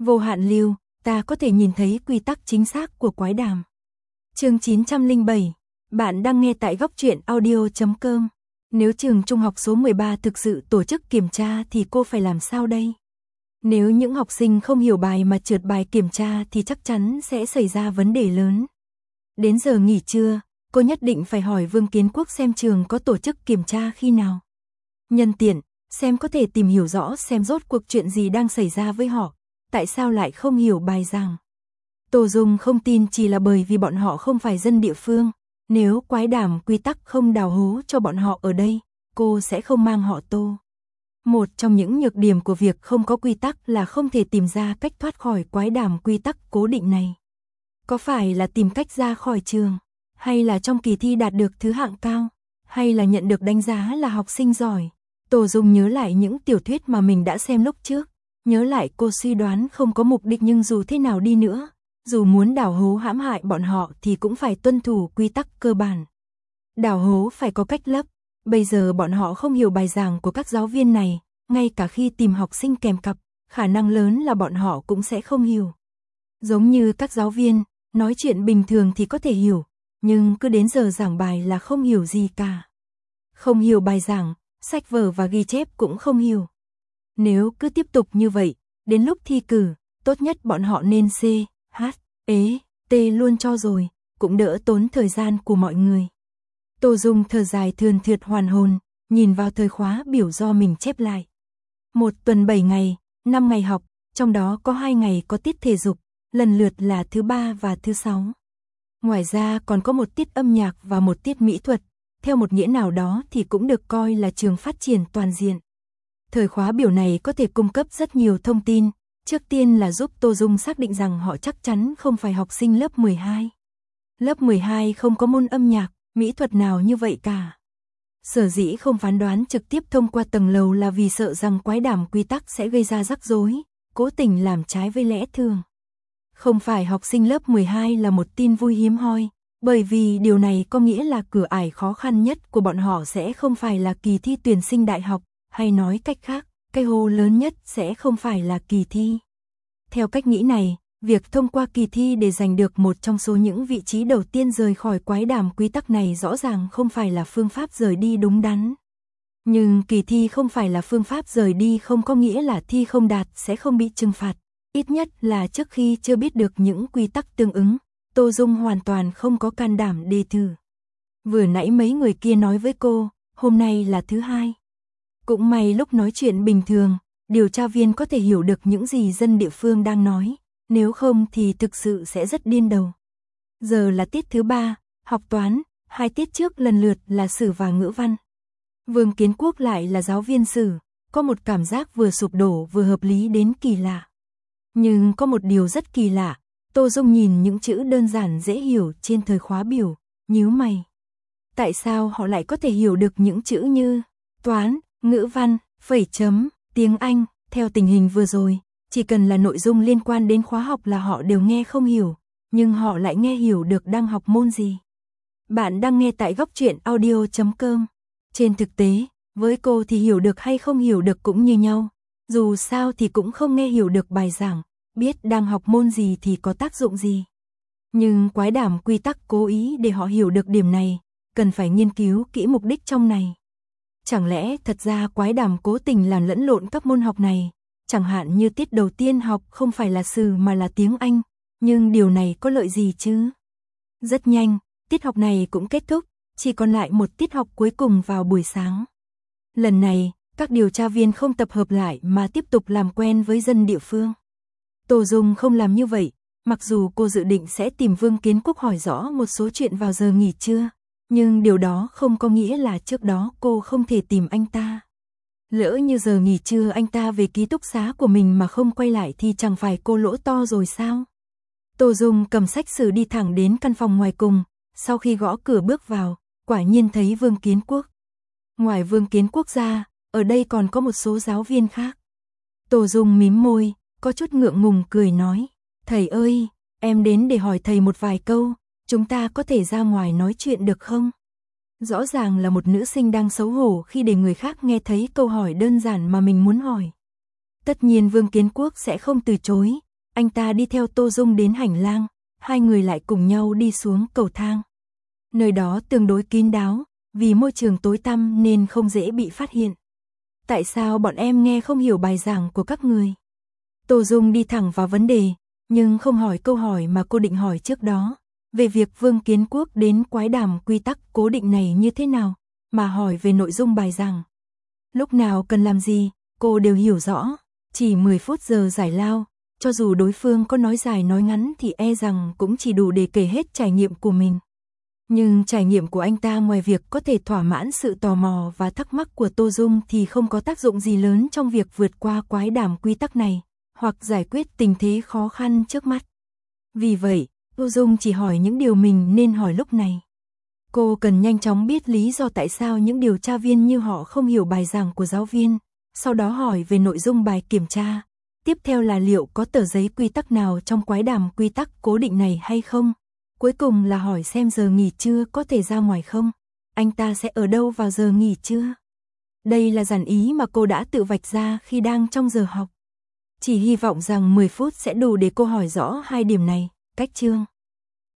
Vô hạn lưu, ta có thể nhìn thấy quy tắc chính xác của quái đàm. Chương 907, bạn đang nghe tại góc truyện audio.com. Nếu trường trung học số 13 thực sự tổ chức kiểm tra thì cô phải làm sao đây? Nếu những học sinh không hiểu bài mà trượt bài kiểm tra thì chắc chắn sẽ xảy ra vấn đề lớn. Đến giờ nghỉ trưa, cô nhất định phải hỏi Vương Kiến Quốc xem trường có tổ chức kiểm tra khi nào. Nhân tiện, xem có thể tìm hiểu rõ xem rốt cuộc chuyện gì đang xảy ra với họ, tại sao lại không hiểu bài giảng. Tô Dung không tin chỉ là bởi vì bọn họ không phải dân địa phương, nếu quái đàm quy tắc không đào hố cho bọn họ ở đây, cô sẽ không mang họ Tô. Một trong những nhược điểm của việc không có quy tắc là không thể tìm ra cách thoát khỏi quái đàm quy tắc cố định này. Có phải là tìm cách ra khỏi trường, hay là trong kỳ thi đạt được thứ hạng cao, hay là nhận được đánh giá là học sinh giỏi? Tô Dung nhớ lại những tiểu thuyết mà mình đã xem lúc trước, nhớ lại cô suy đoán không có mục đích nhưng dù thế nào đi nữa, dù muốn đào hố hãm hại bọn họ thì cũng phải tuân thủ quy tắc cơ bản. Đào hố phải có cách lấp, bây giờ bọn họ không hiểu bài giảng của các giáo viên này, ngay cả khi tìm học sinh kèm cặp, khả năng lớn là bọn họ cũng sẽ không hiểu. Giống như các giáo viên, nói chuyện bình thường thì có thể hiểu, nhưng cứ đến giờ giảng bài là không hiểu gì cả. Không hiểu bài giảng, sách vở và ghi chép cũng không hiểu. Nếu cứ tiếp tục như vậy, đến lúc thi cử, tốt nhất bọn họ nên C, H, E, T luôn cho rồi, cũng đỡ tốn thời gian của mọi người. Tô Dung thở dài thườn thượt hoàn hồn, nhìn vào thời khóa biểu do mình chép lại. Một tuần 7 ngày, 5 ngày học, trong đó có 2 ngày có tiết thể dục, lần lượt là thứ 3 và thứ 6. Ngoài ra còn có một tiết âm nhạc và một tiết mỹ thuật, theo một nghĩa nào đó thì cũng được coi là trường phát triển toàn diện. Thời khóa biểu này có thể cung cấp rất nhiều thông tin, trước tiên là giúp Tô Dung xác định rằng họ chắc chắn không phải học sinh lớp 12. Lớp 12 không có môn âm nhạc, mỹ thuật nào như vậy cả. Sở dĩ không phán đoán trực tiếp thông qua tầng lầu là vì sợ rằng quái đàm quy tắc sẽ gây ra rắc rối, cố tình làm trái với lẽ thường. Không phải học sinh lớp 12 là một tin vui hiếm hoi, bởi vì điều này có nghĩa là cửa ải khó khăn nhất của bọn họ sẽ không phải là kỳ thi tuyển sinh đại học, hay nói cách khác, cái hố lớn nhất sẽ không phải là kỳ thi. Theo cách nghĩ này, việc thông qua kỳ thi để giành được một trong số những vị trí đầu tiên rời khỏi quái đàm quy tắc này rõ ràng không phải là phương pháp rời đi đúng đắn. Nhưng kỳ thi không phải là phương pháp rời đi không có nghĩa là thi không đạt sẽ không bị trừng phạt. Ít nhất là trước khi chưa biết được những quy tắc tương ứng, Tô Dung hoàn toàn không có can đảm đề thử. Vừa nãy mấy người kia nói với cô, hôm nay là thứ 2. Cũng may lúc nói chuyện bình thường, điều tra viên có thể hiểu được những gì dân địa phương đang nói, nếu không thì thực sự sẽ rất điên đầu. Giờ là tiết thứ 3, học toán, 2 tiết trước lần lượt là sử và ngữ văn. Vương Kiến Quốc lại là giáo viên sử, có một cảm giác vừa sụp đổ vừa hợp lý đến kỳ lạ. Nhưng có một điều rất kỳ lạ, Tô Dung nhìn những chữ đơn giản dễ hiểu trên thời khóa biểu, nhíu mày. Tại sao họ lại có thể hiểu được những chữ như toán, ngữ văn, phẩy chấm, tiếng Anh, theo tình hình vừa rồi, chỉ cần là nội dung liên quan đến khóa học là họ đều nghe không hiểu, nhưng họ lại nghe hiểu được đang học môn gì. Bạn đang nghe tại góc truyện audio.com. Trên thực tế, với cô thì hiểu được hay không hiểu được cũng như nhau, dù sao thì cũng không nghe hiểu được bài giảng, biết đang học môn gì thì có tác dụng gì. Nhưng quái đàm quy tắc cố ý để họ hiểu được điểm này, cần phải nghiên cứu kỹ mục đích trong này. Chẳng lẽ thật ra quái đàm cố tình làm lẫn lộn các môn học này, chẳng hạn như tiết đầu tiên học không phải là sử mà là tiếng Anh, nhưng điều này có lợi gì chứ? Rất nhanh, tiết học này cũng kết thúc, chỉ còn lại một tiết học cuối cùng vào buổi sáng. Lần này, các điều tra viên không tập hợp lại mà tiếp tục làm quen với dân địa phương. Tô Dung không làm như vậy, mặc dù cô dự định sẽ tìm Vương Kiến Quốc hỏi rõ một số chuyện vào giờ nghỉ trưa, nhưng điều đó không có nghĩa là trước đó cô không thể tìm anh ta. Lỡ như giờ nghỉ trưa anh ta về ký túc xá của mình mà không quay lại thì chẳng phải cô lỗ to rồi sao? Tô Dung cầm sách sử đi thẳng đến căn phòng ngoài cùng, sau khi gõ cửa bước vào, quả nhiên thấy Vương Kiến Quốc. Ngoài Vương Kiến Quốc ra, ở đây còn có một số giáo viên khác. Tô Dung mím môi, có chút ngượng ngùng cười nói, thầy ơi, em đến để hỏi thầy một vài câu, chúng ta có thể ra ngoài nói chuyện được không? Rõ ràng là một nữ sinh đang xấu hổ khi để người khác nghe thấy câu hỏi đơn giản mà mình muốn hỏi. Tất nhiên Vương Kiến Quốc sẽ không từ chối, Anh ta đi theo Tô Dung đến hành lang, hai người lại cùng nhau đi xuống cầu thang. Nơi đó tương đối kín đáo, vì môi trường tối tăm nên không dễ bị phát hiện. Tại sao bọn em nghe không hiểu bài giảng của các người? Tô Dung đi thẳng vào vấn đề, nhưng không hỏi câu hỏi mà cô định hỏi trước đó, về việc Vương Kiến Quốc đến quái đàm quy tắc cố định này như thế nào, mà hỏi về nội dung bài giảng. Lúc nào cần làm gì, cô đều hiểu rõ, chỉ 10 phút giờ giải lao, cho dù đối phương có nói dài nói ngắn thì e rằng cũng chỉ đủ để kể hết trải nghiệm của mình. Nhưng trải nghiệm của anh ta ngoài việc có thể thỏa mãn sự tò mò và thắc mắc của Tô Dung thì không có tác dụng gì lớn trong việc vượt qua quái đàm quy tắc này, hoặc giải quyết tình thế khó khăn trước mắt. Vì vậy, Tô Dung chỉ hỏi những điều mình nên hỏi lúc này. Cô cần nhanh chóng biết lý do tại sao những điều tra viên như họ không hiểu bài giảng của giáo viên, sau đó hỏi về nội dung bài kiểm tra. Tiếp theo là liệu có tờ giấy quy tắc nào trong quái đàm quy tắc cố định này hay không? Cuối cùng là hỏi xem giờ nghỉ trưa có thể ra ngoài không? Anh ta sẽ ở đâu vào giờ nghỉ trưa? Đây là dàn ý mà cô đã tự vạch ra khi đang trong giờ học. Chỉ hy vọng rằng 10 phút sẽ đủ để cô hỏi rõ hai điểm này. Cách chương